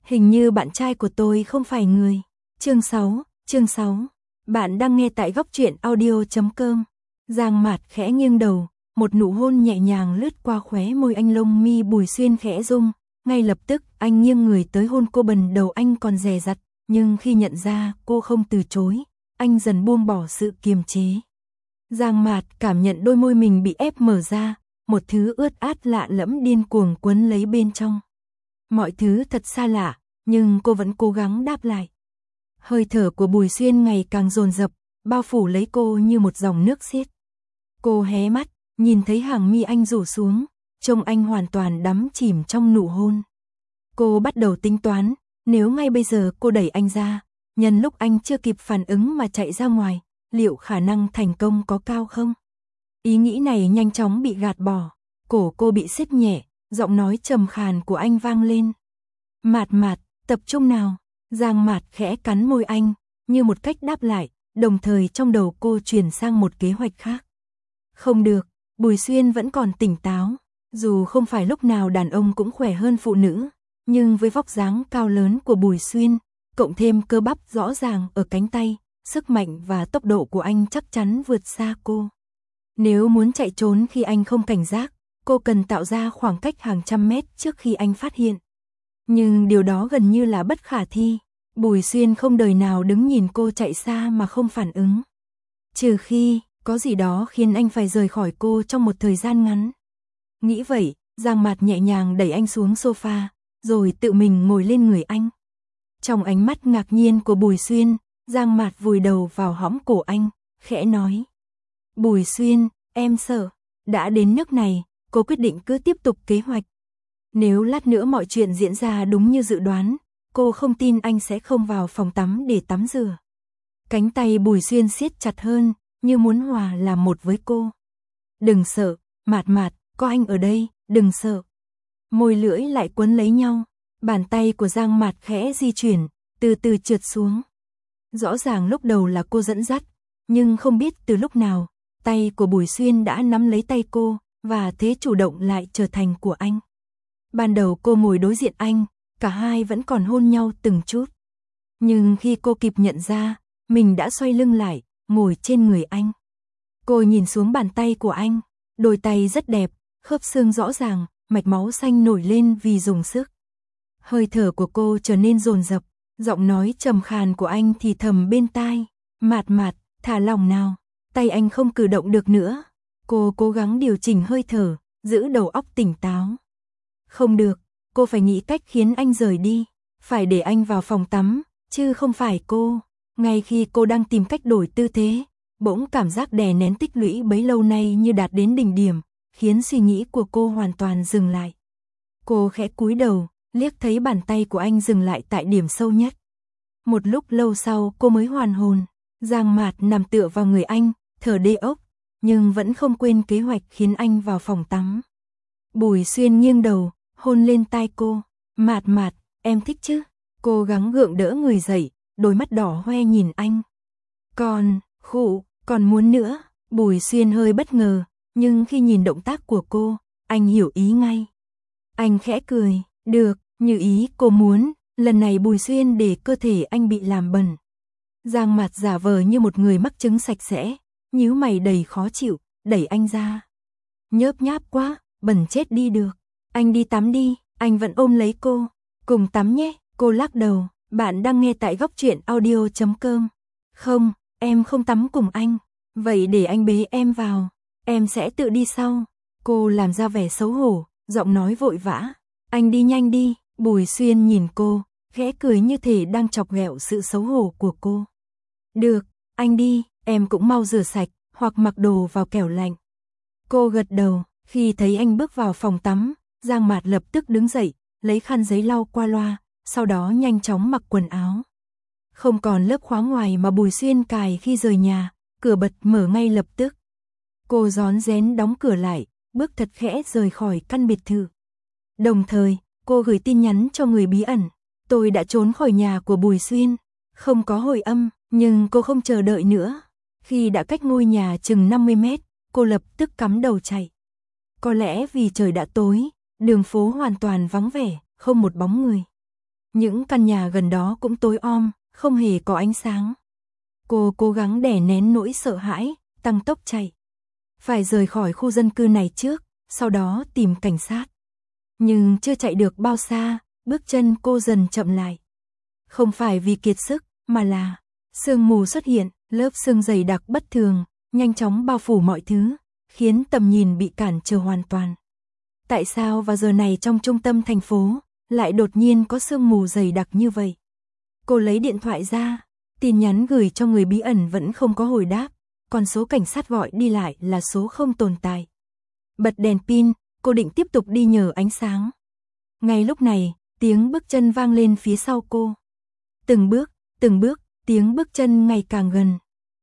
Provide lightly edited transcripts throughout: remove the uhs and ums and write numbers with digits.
Hình như bạn trai của tôi không phải người. Chương 6. Bạn đang nghe tại góc truyện audio.com. Giang Mạt khẽ nghiêng đầu, một nụ hôn nhẹ nhàng lướt qua khóe môi anh, lông mi Bùi Xuyên khẽ rung. Ngay lập tức, anh nghiêng người tới hôn cô. Bần đầu anh còn dè dặt, nhưng khi nhận ra cô không từ chối, anh dần buông bỏ sự kiềm chế. Giang Mạt cảm nhận đôi môi mình bị ép mở ra, một thứ ướt át lạ lẫm điên cuồng quấn lấy bên trong. Mọi thứ thật xa lạ, nhưng cô vẫn cố gắng đáp lại. Hơi thở của Bùi Xuyên ngày càng dồn dập, bao phủ lấy cô như một dòng nước xiết. Cô hé mắt, nhìn thấy hàng mi anh rủ xuống, trông anh hoàn toàn đắm chìm trong nụ hôn. Cô bắt đầu tính toán, nếu ngay bây giờ cô đẩy anh ra, nhân lúc anh chưa kịp phản ứng mà chạy ra ngoài, liệu khả năng thành công có cao không? Ý nghĩ này nhanh chóng bị gạt bỏ, cổ cô bị siết nhẹ, giọng nói trầm khàn của anh vang lên. Mạt Mạt, tập trung nào. Giang Mạt khẽ cắn môi anh, như một cách đáp lại, đồng thời trong đầu cô chuyển sang một kế hoạch khác. Không được, Bùi Xuyên vẫn còn tỉnh táo, dù không phải lúc nào đàn ông cũng khỏe hơn phụ nữ, nhưng với vóc dáng cao lớn của Bùi Xuyên, cộng thêm cơ bắp rõ ràng ở cánh tay, sức mạnh và tốc độ của anh chắc chắn vượt xa cô. Nếu muốn chạy trốn khi anh không cảnh giác, cô cần tạo ra khoảng cách hàng trăm mét trước khi anh phát hiện. Nhưng điều đó gần như là bất khả thi. Bùi Xuyên không đời nào đứng nhìn cô chạy xa mà không phản ứng. Trừ khi có gì đó khiến anh phải rời khỏi cô trong một thời gian ngắn. Nghĩ vậy, Giang Mạt nhẹ nhàng đẩy anh xuống sofa, rồi tự mình ngồi lên người anh. Trong ánh mắt ngạc nhiên của Bùi Xuyên, Giang Mạt vùi đầu vào hõm cổ anh, khẽ nói. Bùi Xuyên, em sợ. Đã đến nước này, cô quyết định cứ tiếp tục kế hoạch. Nếu lát nữa mọi chuyện diễn ra đúng như dự đoán, cô không tin anh sẽ không vào phòng tắm để tắm rửa. Cánh tay Bùi Xuyên siết chặt hơn, như muốn hòa làm một với cô. Đừng sợ, Mạt Mạt, có anh ở đây, đừng sợ. Môi lưỡi lại quấn lấy nhau, bàn tay của Giang Mạt khẽ di chuyển, từ từ trượt xuống. Rõ ràng lúc đầu là cô dẫn dắt, nhưng không biết từ lúc nào, tay của Bùi Xuyên đã nắm lấy tay cô, và thế chủ động lại trở thành của anh. Ban đầu cô ngồi đối diện anh, cả hai vẫn còn hôn nhau từng chút. Nhưng khi cô kịp nhận ra, mình đã xoay lưng lại, ngồi trên người anh. Cô nhìn xuống bàn tay của anh, đôi tay rất đẹp, khớp xương rõ ràng, mạch máu xanh nổi lên vì dùng sức. Hơi thở của cô trở nên dồn dập, giọng nói trầm khàn của anh thì thầm bên tai. Mạt Mạt, thả lỏng nào. Tay anh không cử động được nữa. Cô cố gắng điều chỉnh hơi thở, giữ đầu óc tỉnh táo. Không được, cô phải nghĩ cách khiến anh rời đi, phải để anh vào phòng tắm, chứ không phải cô. Ngay khi cô đang tìm cách đổi tư thế, bỗng cảm giác đè nén tích lũy bấy lâu nay như đạt đến đỉnh điểm, khiến suy nghĩ của cô hoàn toàn dừng lại. Cô khẽ cúi đầu, liếc thấy bàn tay của anh dừng lại tại điểm sâu nhất. Một lúc lâu sau cô mới hoàn hồn. Giang Mạt nằm tựa vào người anh, thở đê ốc, nhưng vẫn không quên kế hoạch khiến anh vào phòng tắm. Bùi Xuyên nghiêng đầu, hôn lên tai cô. Mạt Mạt, em thích chứ? Cô gắng gượng đỡ người dậy, đôi mắt đỏ hoe nhìn anh. Còn muốn nữa. Bùi Xuyên hơi bất ngờ, nhưng khi nhìn động tác của cô, anh hiểu ý ngay. Anh khẽ cười, được, như ý cô muốn. Lần này Bùi Xuyên để cơ thể anh bị làm bẩn. Giang Mạt giả vờ như một người mắc chứng sạch sẽ, nhíu mày đầy khó chịu, đẩy anh ra. Nhớp nháp quá, bẩn chết đi được. Anh đi tắm đi, anh vẫn ôm lấy cô. Cùng tắm nhé, cô lắc đầu. Bạn đang nghe tại góc truyện audio.com. Không, em không tắm cùng anh. Vậy để anh bế em vào, em sẽ tự đi sau. Cô làm ra vẻ xấu hổ, giọng nói vội vã. Anh đi nhanh đi. Bùi Xuyên nhìn cô, khẽ cười như thể đang chọc ghẹo sự xấu hổ của cô. Được, anh đi, em cũng mau rửa sạch, hoặc mặc đồ vào kẻo lạnh. Cô gật đầu, khi thấy anh bước vào phòng tắm, Giang Mạt lập tức đứng dậy, lấy khăn giấy lau qua loa, sau đó nhanh chóng mặc quần áo. Không còn lớp khóa ngoài mà Bùi Xuyên cài khi rời nhà, cửa bật mở ngay lập tức. Cô rón rén đóng cửa lại, bước thật khẽ rời khỏi căn biệt thự. Đồng thời, cô gửi tin nhắn cho người bí ẩn. Tôi đã trốn khỏi nhà của Bùi Xuyên. Không có hồi âm, nhưng cô không chờ đợi nữa. Khi đã cách ngôi nhà chừng 50 mét, cô lập tức cắm đầu chạy. Có lẽ vì trời đã tối, đường phố hoàn toàn vắng vẻ, không một bóng người. Những căn nhà gần đó cũng tối om, không hề có ánh sáng. Cô cố gắng đè nén nỗi sợ hãi, tăng tốc chạy. Phải rời khỏi khu dân cư này trước, sau đó tìm cảnh sát. Nhưng chưa chạy được bao xa, bước chân cô dần chậm lại. Không phải vì kiệt sức, mà là sương mù xuất hiện, lớp sương dày đặc bất thường, nhanh chóng bao phủ mọi thứ, khiến tầm nhìn bị cản trở hoàn toàn. Tại sao vào giờ này trong trung tâm thành phố, lại đột nhiên có sương mù dày đặc như vậy? Cô lấy điện thoại ra, tin nhắn gửi cho người bí ẩn vẫn không có hồi đáp, còn số cảnh sát gọi đi lại là số không tồn tại. Bật đèn pin, cô định tiếp tục đi nhờ ánh sáng. Ngay lúc này, tiếng bước chân vang lên phía sau cô. Từng bước, tiếng bước chân ngày càng gần.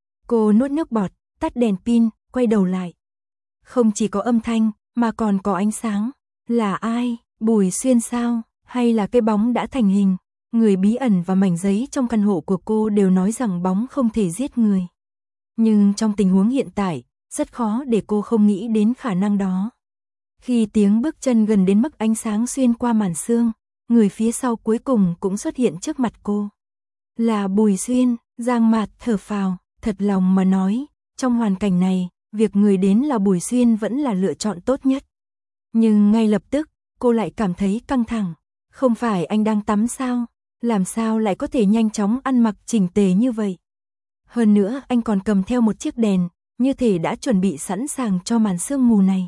Cô nuốt nước bọt, tắt đèn pin, quay đầu lại. Không chỉ có âm thanh, mà còn có ánh sáng. Là ai? Bùi Xuyên sao? Hay là cái bóng đã thành hình? Người bí ẩn và mảnh giấy trong căn hộ của cô đều nói rằng bóng không thể giết người. Nhưng trong tình huống hiện tại, rất khó để cô không nghĩ đến khả năng đó. Khi tiếng bước chân gần đến mức ánh sáng xuyên qua màn sương, người phía sau cuối cùng cũng xuất hiện trước mặt cô. Là Bùi Xuyên. Giang Mạt thở phào, thật lòng mà nói, trong hoàn cảnh này, việc người đến là Bùi Xuyên vẫn là lựa chọn tốt nhất. Nhưng ngay lập tức, cô lại cảm thấy căng thẳng. Không phải anh đang tắm sao? Làm sao lại có thể nhanh chóng ăn mặc chỉnh tề như vậy? Hơn nữa anh còn cầm theo một chiếc đèn, như thể đã chuẩn bị sẵn sàng cho màn sương mù này.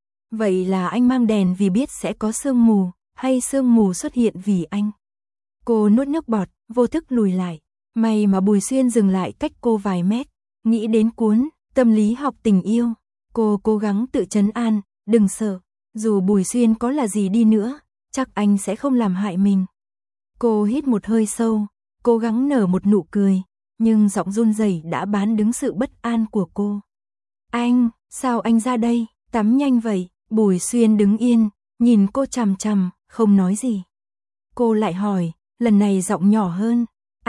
Vậy là anh mang đèn vì biết sẽ có sương mù, hay sương mù xuất hiện vì anh? Cô nuốt nước bọt, vô thức lùi lại. May mà Bùi Xuyên dừng lại cách cô vài mét. Nghĩ đến cuốn Tâm lý học tình yêu, cô cố gắng tự trấn an, đừng sợ. Dù Bùi Xuyên có là gì đi nữa, chắc anh sẽ không làm hại mình. Cô hít một hơi sâu, cố gắng nở một nụ cười, nhưng giọng run rẩy đã bán đứng sự bất an của cô. Anh, sao anh ra đây, tắm nhanh vậy? Bùi Xuyên đứng yên, nhìn cô chằm chằm, không nói gì. Cô lại hỏi, lần này giọng nhỏ hơn.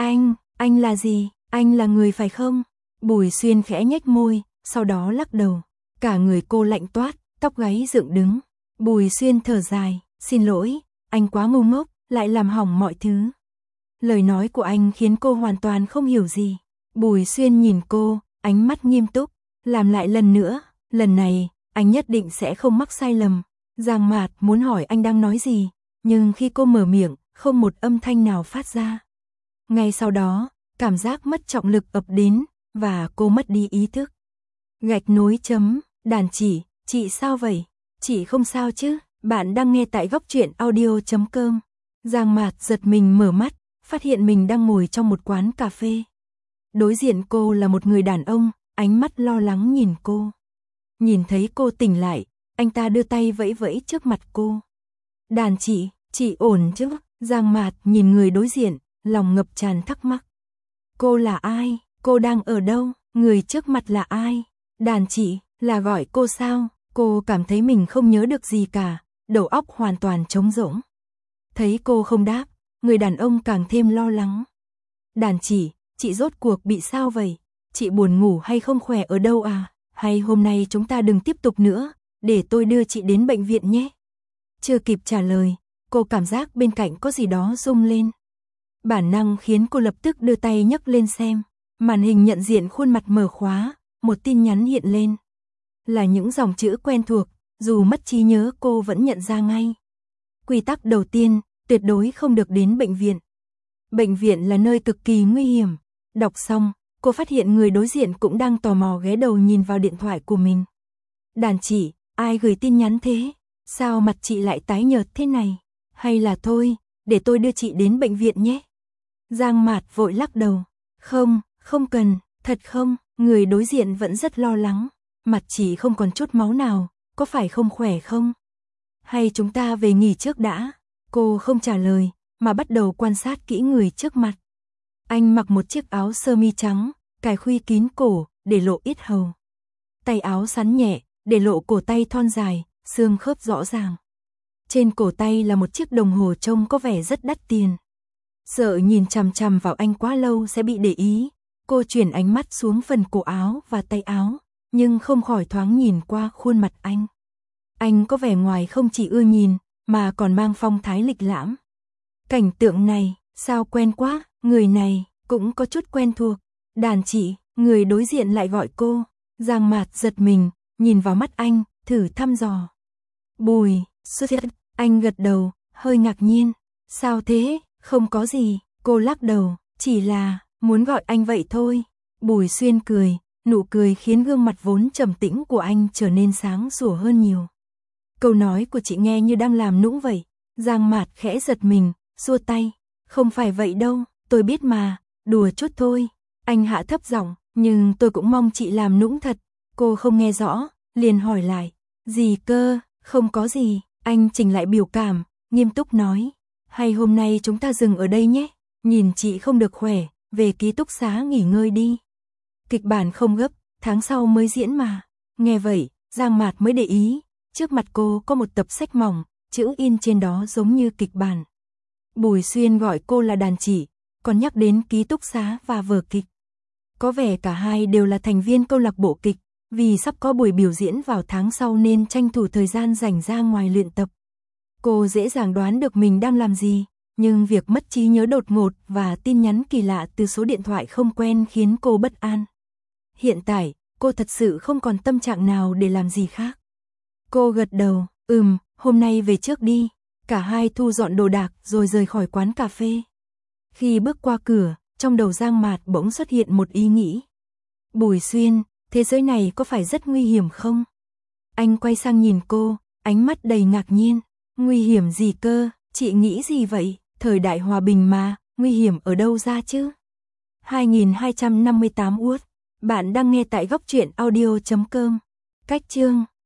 Anh là gì? Anh là người phải không? Bùi Xuyên khẽ nhếch môi, sau đó lắc đầu. Cả người cô lạnh toát, tóc gáy dựng đứng. Bùi Xuyên thở dài, xin lỗi, anh quá ngu ngốc, lại làm hỏng mọi thứ. Lời nói của anh khiến cô hoàn toàn không hiểu gì. Bùi Xuyên nhìn cô, ánh mắt nghiêm túc, làm lại lần nữa, lần này, anh nhất định sẽ không mắc sai lầm. Giang Mạt muốn hỏi anh đang nói gì, nhưng khi cô mở miệng, không một âm thanh nào phát ra. Ngay sau đó, cảm giác mất trọng lực ập đến, và cô mất đi ý thức. Gạch nối chấm, đàn chị sao vậy? Chị không sao chứ? Bạn đang nghe tại góc truyện audio.com. Giang Mạt giật mình mở mắt, phát hiện mình đang ngồi trong một quán cà phê. Đối diện cô là một người đàn ông, ánh mắt lo lắng nhìn cô. Nhìn thấy cô tỉnh lại, anh ta đưa tay vẫy vẫy trước mặt cô. Đàn chị ổn chứ? Giang Mạt nhìn người đối diện, lòng ngập tràn thắc mắc. Cô là ai? Cô đang ở đâu? Người trước mặt là ai? Đàn chị, là gọi cô sao? Cô cảm thấy mình không nhớ được gì cả, đầu óc hoàn toàn trống rỗng. Thấy cô không đáp, người đàn ông càng thêm lo lắng. Đàn chị rốt cuộc bị sao vậy? Chị buồn ngủ hay không khỏe ở đâu à? Hay hôm nay chúng ta đừng tiếp tục nữa, để tôi đưa chị đến bệnh viện nhé. Chưa kịp trả lời, cô cảm giác bên cạnh có gì đó rung lên. Bản năng khiến cô lập tức đưa tay nhấc lên xem. Màn hình nhận diện khuôn mặt mở khóa, một tin nhắn hiện lên. Là những dòng chữ quen thuộc, dù mất trí nhớ cô vẫn nhận ra ngay. Quy tắc đầu tiên, tuyệt đối không được đến bệnh viện. Bệnh viện là nơi cực kỳ nguy hiểm. Đọc xong, cô phát hiện người đối diện cũng đang tò mò ghé đầu nhìn vào điện thoại của mình. Đàn chị, ai gửi tin nhắn thế? Sao mặt chị lại tái nhợt thế này? Hay là thôi, để tôi đưa chị đến bệnh viện nhé. Giang Mạt vội lắc đầu. Không cần, thật không, người đối diện vẫn rất lo lắng. Mặt chị không còn chút máu nào, có phải không khỏe không? Hay chúng ta về nghỉ trước đã? Cô không trả lời, mà bắt đầu quan sát kỹ người trước mặt. Anh mặc một chiếc áo sơ mi trắng, cài khuy kín cổ, để lộ yết hầu. Tay áo sắn nhẹ, để lộ cổ tay thon dài, xương khớp rõ ràng. Trên cổ tay là một chiếc đồng hồ trông có vẻ rất đắt tiền. Sợ nhìn chằm chằm vào anh quá lâu sẽ bị để ý, cô chuyển ánh mắt xuống phần cổ áo và tay áo, nhưng không khỏi thoáng nhìn qua khuôn mặt anh. Anh có vẻ ngoài không chỉ ưa nhìn, mà còn mang phong thái lịch lãm. Cảnh tượng này, sao quen quá, người này, cũng có chút quen thuộc. Đàn chị, người đối diện lại gọi cô. Giang Mạt giật mình, nhìn vào mắt anh, thử thăm dò. Bùi, anh gật đầu, hơi ngạc nhiên. Sao thế, không có gì, cô lắc đầu, chỉ là, muốn gọi anh vậy thôi. Bùi Xuyên cười, nụ cười khiến gương mặt vốn trầm tĩnh của anh trở nên sáng sủa hơn nhiều. Câu nói của chị nghe như đang làm nũng vậy. Giang Mạt khẽ giật mình, xua tay. Không phải vậy đâu, tôi biết mà, đùa chút thôi. Anh hạ thấp giọng, nhưng tôi cũng mong chị làm nũng thật. Cô không nghe rõ, liền hỏi lại. Gì cơ, không có gì. Anh chỉnh lại biểu cảm, nghiêm túc nói. Hay hôm nay chúng ta dừng ở đây nhé. Nhìn chị không được khỏe, về ký túc xá nghỉ ngơi đi. Kịch bản không gấp, tháng sau mới diễn mà. Nghe vậy, Giang Mạt mới để ý. Trước mặt cô có một tập sách mỏng, chữ in trên đó giống như kịch bản. Bùi Xuyên gọi cô là đàn chị, còn nhắc đến ký túc xá và vở kịch. Có vẻ cả hai đều là thành viên câu lạc bộ kịch, vì sắp có buổi biểu diễn vào tháng sau nên tranh thủ thời gian rảnh ra ngoài luyện tập. Cô dễ dàng đoán được mình đang làm gì, nhưng việc mất trí nhớ đột ngột và tin nhắn kỳ lạ từ số điện thoại không quen khiến cô bất an. Hiện tại, cô thật sự không còn tâm trạng nào để làm gì khác. Cô gật đầu, hôm nay về trước đi. Cả hai thu dọn đồ đạc rồi rời khỏi quán cà phê. Khi bước qua cửa, trong đầu Giang Mạt bỗng xuất hiện một ý nghĩ. Bùi Xuyên, thế giới này có phải rất nguy hiểm không? Anh quay sang nhìn cô, ánh mắt đầy ngạc nhiên. Nguy hiểm gì cơ, chị nghĩ gì vậy? Thời đại hòa bình mà, nguy hiểm ở đâu ra chứ? 2258 Út. Bạn đang nghe tại góc truyện audio.com. Cách chương